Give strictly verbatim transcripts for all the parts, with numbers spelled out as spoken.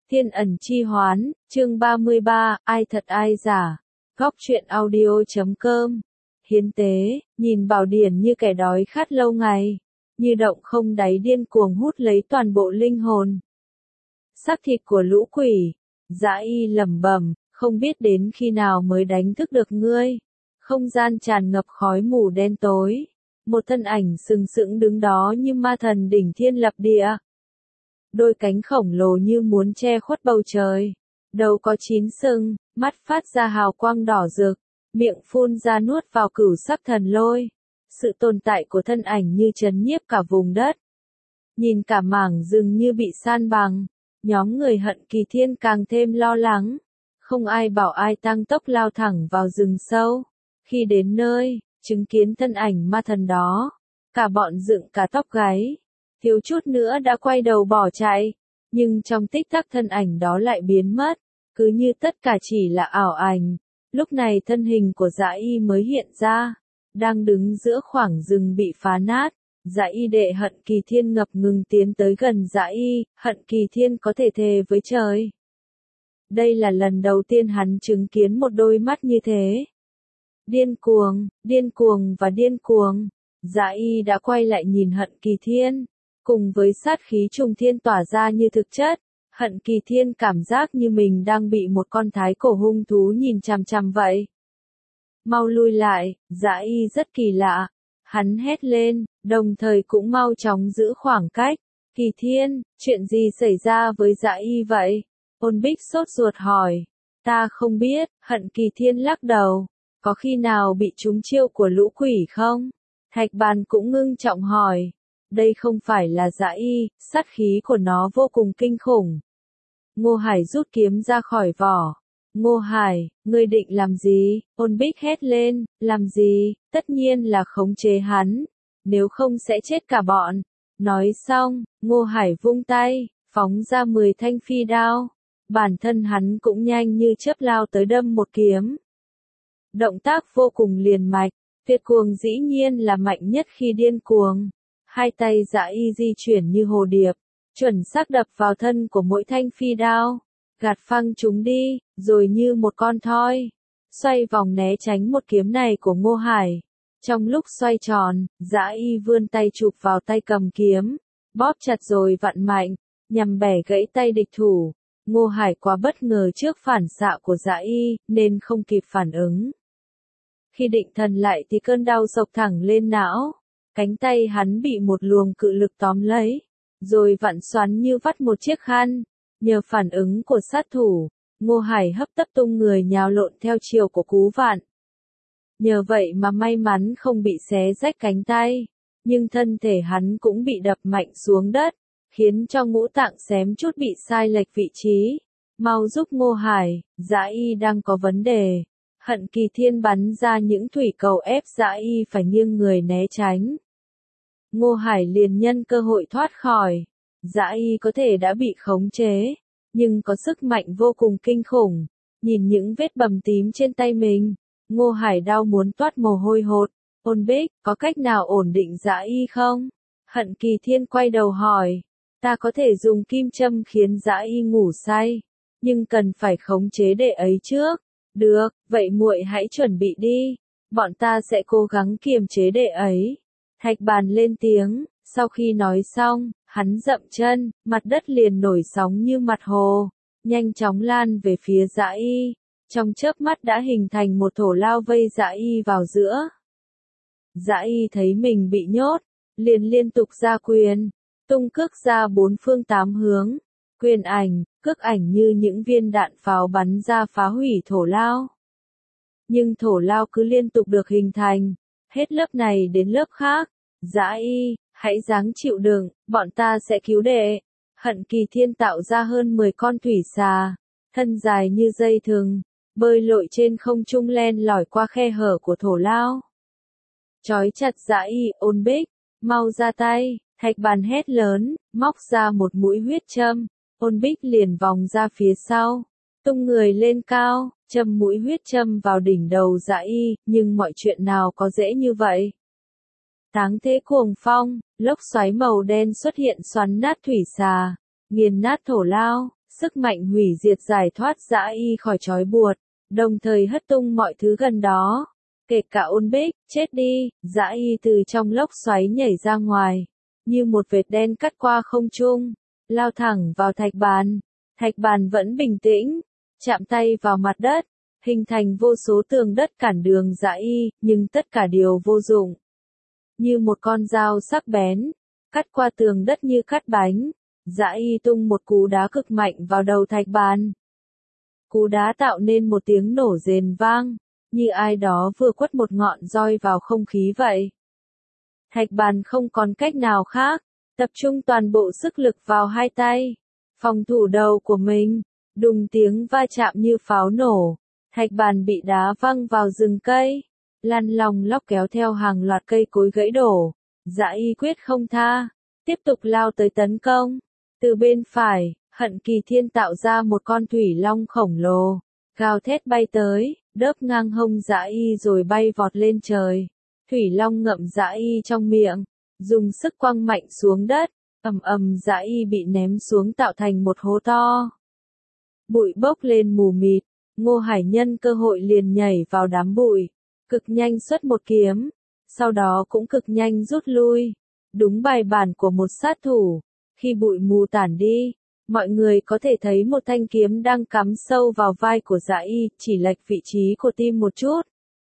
Thiên ẩn chi hoán, chương ba mươi ba, ai thật ai giả. Góc truyện audio chấm com. Hiến tế, nhìn Bảo Điển như kẻ đói khát lâu ngày, như động không đáy điên cuồng hút lấy toàn bộ linh hồn. Xác thịt của lũ quỷ, Dã Y lẩm bẩm, không biết đến khi nào mới đánh thức được ngươi. Không gian tràn ngập khói mù đen tối, một thân ảnh sừng sững đứng đó như ma thần đỉnh thiên lập địa. Đôi cánh khổng lồ như muốn che khuất bầu trời, đầu có chín sừng, mắt phát ra hào quang đỏ rực, miệng phun ra nuốt vào cửu sắc thần lôi. Sự tồn tại của thân ảnh như trấn nhiếp cả vùng đất. Nhìn cả mảng rừng như bị san bằng, nhóm người Hận Kỳ Thiên càng thêm lo lắng. Không ai bảo ai tăng tốc lao thẳng vào rừng sâu. Khi đến nơi, chứng kiến thân ảnh ma thần đó, cả bọn dựng cả tóc gáy, thiếu chút nữa đã quay đầu bỏ chạy, nhưng trong tích tắc thân ảnh đó lại biến mất, cứ như tất cả chỉ là ảo ảnh. Lúc này thân hình của Dã Y mới hiện ra, đang đứng giữa khoảng rừng bị phá nát. Dã Y đệ Hận Kỳ Thiên ngập ngừng tiến tới gần Dã Y, Hận Kỳ Thiên có thể thề với trời. Đây là lần đầu tiên hắn chứng kiến một đôi mắt như thế. Điên cuồng, điên cuồng và điên cuồng. Dã Y đã quay lại nhìn Hận Kỳ Thiên, cùng với sát khí trùng thiên tỏa ra như thực chất. Hận Kỳ Thiên cảm giác như mình đang bị một con thái cổ hung thú nhìn chằm chằm vậy. Mau lui lại, Dã Y rất kỳ lạ. Hắn hét lên, đồng thời cũng mau chóng giữ khoảng cách. Kỳ Thiên, chuyện gì xảy ra với Dã Y vậy? Ôn Bích sốt ruột hỏi. Ta không biết, Hận Kỳ Thiên lắc đầu. Có khi nào bị trúng chiêu của lũ quỷ không? Thạch Bàn cũng ngưng trọng hỏi. Đây không phải là Dã Y, sát khí của nó vô cùng kinh khủng. Ngô Hải rút kiếm ra khỏi vỏ. Ngô Hải, ngươi định làm gì? Ôn Bích hét lên, làm gì? Tất nhiên là khống chế hắn, nếu không sẽ chết cả bọn. Nói xong, Ngô Hải vung tay, phóng ra mười thanh phi đao. Bản thân hắn cũng nhanh như chớp lao tới đâm một kiếm. Động tác vô cùng liền mạch, tuyệt cuồng dĩ nhiên là mạnh nhất khi điên cuồng. Hai tay Dã Y di chuyển như hồ điệp, chuẩn xác đập vào thân của mỗi thanh phi đao, gạt phăng chúng đi, rồi như một con thoi, xoay vòng né tránh một kiếm này của Ngô Hải. Trong lúc xoay tròn, Dã Y vươn tay chụp vào tay cầm kiếm, bóp chặt rồi vặn mạnh, nhằm bẻ gãy tay địch thủ. Ngô Hải quá bất ngờ trước phản xạ của Dã Y, nên không kịp phản ứng. Khi định thần lại thì cơn đau xộc thẳng lên não. Cánh tay hắn bị một luồng cự lực tóm lấy, rồi vặn xoắn như vắt một chiếc khăn. Nhờ phản ứng của sát thủ, Ngô Hải hấp tấp tung người nhào lộn theo chiều của cú vặn. Nhờ vậy mà may mắn không bị xé rách cánh tay, nhưng thân thể hắn cũng bị đập mạnh xuống đất, khiến cho ngũ tạng xém chút bị sai lệch vị trí. Mau giúp Ngô Hải, Dã Y đang có vấn đề. Hận Kỳ Thiên bắn ra những thủy cầu ép Dã Y phải nghiêng người né tránh. Ngô Hải liền nhân cơ hội thoát khỏi. Dã Y có thể đã bị khống chế, nhưng có sức mạnh vô cùng kinh khủng. Nhìn những vết bầm tím trên tay mình, Ngô Hải đau muốn toát mồ hôi hột. Ôn Bích, có cách nào ổn định Dã Y không? Hận Kỳ Thiên quay đầu hỏi. Ta có thể dùng kim châm khiến Dã Y ngủ say, nhưng cần phải khống chế đệ ấy trước. Được, vậy muội hãy chuẩn bị đi. Bọn ta sẽ cố gắng kiềm chế đệ ấy. Thạch Bàn lên tiếng, sau khi nói xong, hắn dậm chân, mặt đất liền nổi sóng như mặt hồ, nhanh chóng lan về phía Dã Y. Trong chớp mắt đã hình thành một thổ lao vây Dã Y vào giữa. Dã Y thấy mình bị nhốt, liền liên tục ra quyền, tung cước ra bốn phương tám hướng. Quyền ảnh, cước ảnh như những viên đạn pháo bắn ra phá hủy thổ lao. Nhưng thổ lao cứ liên tục được hình thành, hết lớp này đến lớp khác. Dã Y, hãy ráng chịu đựng, bọn ta sẽ cứu đệ. Hận Kỳ Thiên tạo ra hơn mười con thủy xà, thân dài như dây thừng, bơi lội trên không trung len lỏi qua khe hở của thổ lao. Trói chặt Dã Y. Ôn Bích, mau ra tay. Thạch Bàn hét lớn, móc ra một mũi huyết châm. Ôn Bích liền vòng ra phía sau, tung người lên cao, châm mũi huyết châm vào đỉnh đầu Dã Y, nhưng mọi chuyện nào có dễ như vậy. Táng thế cuồng phong, lốc xoáy màu đen xuất hiện xoắn nát thủy xà, nghiền nát thổ lao, sức mạnh hủy diệt giải thoát Dã Y khỏi trói buộc, đồng thời hất tung mọi thứ gần đó, kể cả Ôn Bích. Chết đi! Dã Y từ trong lốc xoáy nhảy ra ngoài, như một vệt đen cắt qua không trung, lao thẳng vào thạch bàn. Thạch bàn vẫn bình tĩnh, chạm tay vào mặt đất, hình thành vô số tường đất cản đường Dã Y, nhưng tất cả đều vô dụng. Như một con dao sắc bén, cắt qua tường đất như cắt bánh, Dã Y tung một cú đá cực mạnh vào đầu thạch bàn. Cú đá tạo nên một tiếng nổ rền vang, như ai đó vừa quất một ngọn roi vào không khí vậy. Thạch bàn không còn cách nào khác, tập trung toàn bộ sức lực vào hai tay, phòng thủ đầu của mình. Đùng tiếng va chạm như pháo nổ, thạch bàn bị đá văng vào rừng cây, lăn lòng lóc kéo theo hàng loạt cây cối gãy đổ. Dã Y quyết không tha, tiếp tục lao tới tấn công. Từ bên phải, Hận Kỳ Thiên tạo ra một con thủy long khổng lồ, gào thét bay tới, đớp ngang hông Dã Y rồi bay vọt lên trời. Thủy long ngậm Dã Y trong miệng, dùng sức quăng mạnh xuống đất, ầm ầm Dã Y bị ném xuống tạo thành một hố to. Bụi bốc lên mù mịt, Ngô Hải nhân cơ hội liền nhảy vào đám bụi, cực nhanh xuất một kiếm, sau đó cũng cực nhanh rút lui. Đúng bài bản của một sát thủ, khi bụi mù tản đi, mọi người có thể thấy một thanh kiếm đang cắm sâu vào vai của Dã Y, chỉ lệch vị trí của tim một chút.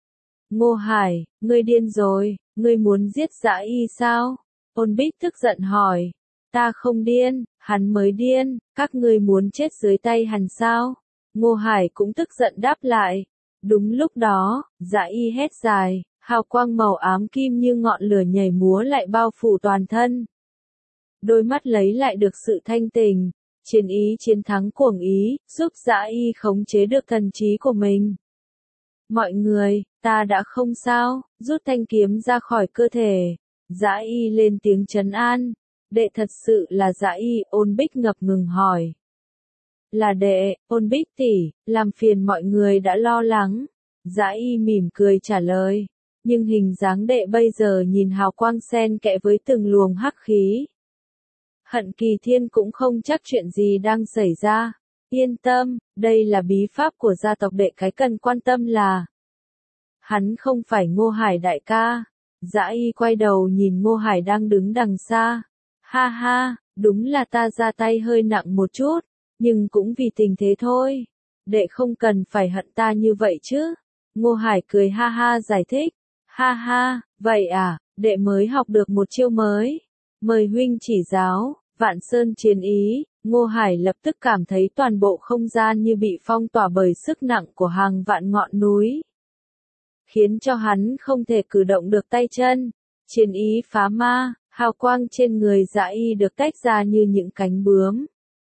Ngô Hải, ngươi điên rồi, ngươi muốn giết Dã Y sao? Ôn Bích tức giận hỏi. Ta không điên, hắn mới điên, các ngươi muốn chết dưới tay hắn sao? Ngô Hải cũng tức giận đáp lại. Đúng lúc đó, Dã Y hét dài, hào quang màu ám kim như ngọn lửa nhảy múa lại bao phủ toàn thân. Đôi mắt lấy lại được sự thanh tình, chiến ý chiến thắng cuồng ý, giúp Dã Y khống chế được thần trí của mình. Mọi người, ta đã không sao, rút thanh kiếm ra khỏi cơ thể. Dã Y lên tiếng trấn an. Đệ thật sự là Dã Y? Ôn Bích ngập ngừng hỏi. Là đệ, Ôn Bích tỷ, làm phiền mọi người đã lo lắng. Dã Y mỉm cười trả lời, nhưng hình dáng đệ bây giờ nhìn hào quang xen kẽ với từng luồng hắc khí. Hận Kỳ Thiên cũng không chắc chuyện gì đang xảy ra. Yên tâm, đây là bí pháp của gia tộc đệ, cái cần quan tâm là hắn không phải Ngô Hải đại ca. Dã Y quay đầu nhìn Ngô Hải đang đứng đằng xa. Ha ha, đúng là ta ra tay hơi nặng một chút, nhưng cũng vì tình thế thôi. Đệ không cần phải hận ta như vậy chứ. Ngô Hải cười ha ha giải thích. Ha ha, vậy à, đệ mới học được một chiêu mới. Mời huynh chỉ giáo. Vạn Sơn chiến ý. Ngô Hải lập tức cảm thấy toàn bộ không gian như bị phong tỏa bởi sức nặng của hàng vạn ngọn núi, khiến cho hắn không thể cử động được tay chân. Chiến ý phá ma, hào quang trên người Dã Y được tách ra như những cánh bướm,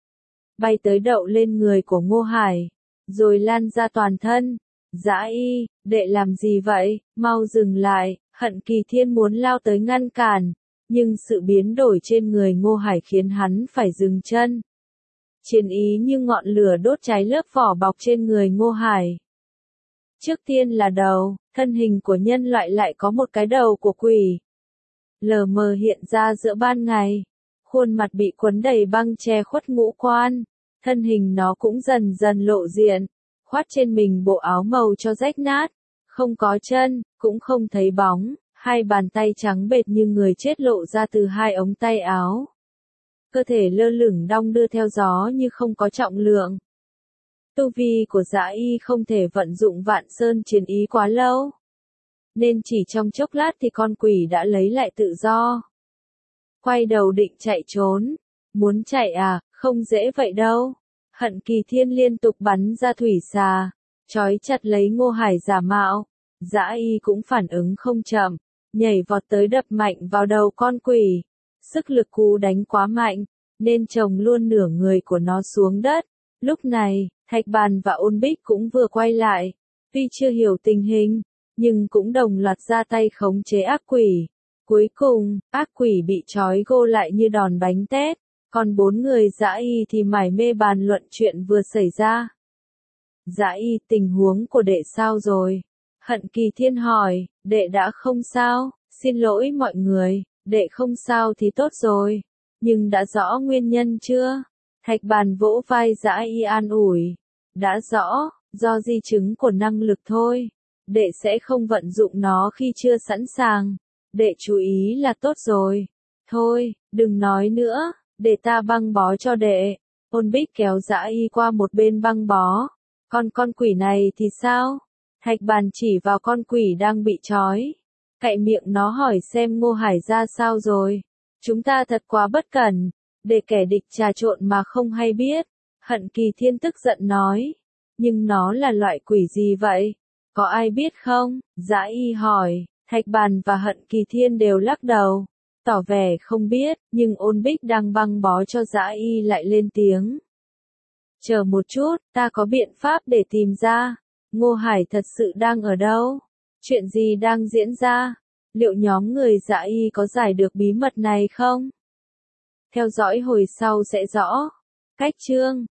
bay tới đậu lên người của Ngô Hải, rồi lan ra toàn thân. Dã Y, đệ làm gì vậy? Mau dừng lại! Hận Kỳ Thiên muốn lao tới ngăn cản, nhưng sự biến đổi trên người Ngô Hải khiến hắn phải dừng chân. Chiến ý như ngọn lửa đốt cháy lớp vỏ bọc trên người Ngô Hải. Trước tiên là đầu, thân hình của nhân loại lại có một cái đầu của quỷ, lờ mờ hiện ra giữa ban ngày. Khuôn mặt bị quấn đầy băng che khuất ngũ quan, thân hình nó cũng dần dần lộ diện, khoác trên mình bộ áo màu cho rách nát, không có chân, cũng không thấy bóng, hai bàn tay trắng bệt như người chết lộ ra từ hai ống tay áo. Cơ thể lơ lửng đong đưa theo gió như không có trọng lượng. Tu vi của Dã Y không thể vận dụng Vạn Sơn chiến ý quá lâu, nên chỉ trong chốc lát thì con quỷ đã lấy lại tự do. Quay đầu định chạy trốn. Muốn chạy à, không dễ vậy đâu. Hận Kỳ Thiên liên tục bắn ra thủy xà, trói chặt lấy Ngô Hải giả mạo. Dã Y cũng phản ứng không chậm, nhảy vọt tới đập mạnh vào đầu con quỷ. Sức lực cú đánh quá mạnh, nên chồng luôn nửa người của nó xuống đất. Lúc này, Thạch Bàn và Ôn Bích cũng vừa quay lại, tuy chưa hiểu tình hình, nhưng cũng đồng loạt ra tay khống chế ác quỷ. Cuối cùng, ác quỷ bị trói gô lại như đòn bánh tét, còn bốn người Dã Y thì mải mê bàn luận chuyện vừa xảy ra. Dã Y, tình huống của đệ sao rồi? Hận Kỳ Thiên hỏi. Đệ đã không sao, xin lỗi mọi người, đệ không sao thì tốt rồi, nhưng đã rõ nguyên nhân chưa? Thạch Bàn vỗ vai Dã Y an ủi. Đã rõ, do di chứng của năng lực thôi. Đệ sẽ không vận dụng nó khi chưa sẵn sàng. Đệ chú ý là tốt rồi. Thôi, đừng nói nữa, để ta băng bó cho đệ. Ôn Bích kéo Dã Y qua một bên băng bó. Còn con quỷ này thì sao? Thạch Bàn chỉ vào con quỷ đang bị trói. Cạy miệng nó hỏi xem Ngô Hải ra sao rồi. Chúng ta thật quá bất cẩn, để kẻ địch trà trộn mà không hay biết. Hận Kỳ Thiên tức giận nói. Nhưng nó là loại quỷ gì vậy? Có ai biết không? Dã Y hỏi. Thạch Bàn và Hận Kỳ Thiên đều lắc đầu, tỏ vẻ không biết, nhưng Ôn Bích đang băng bó cho Dã Y lại lên tiếng. Chờ một chút, ta có biện pháp để tìm ra. Ngô Hải thật sự đang ở đâu? Chuyện gì đang diễn ra? Liệu nhóm người Dã Y có giải được bí mật này không? Theo dõi hồi sau sẽ rõ. Cách chương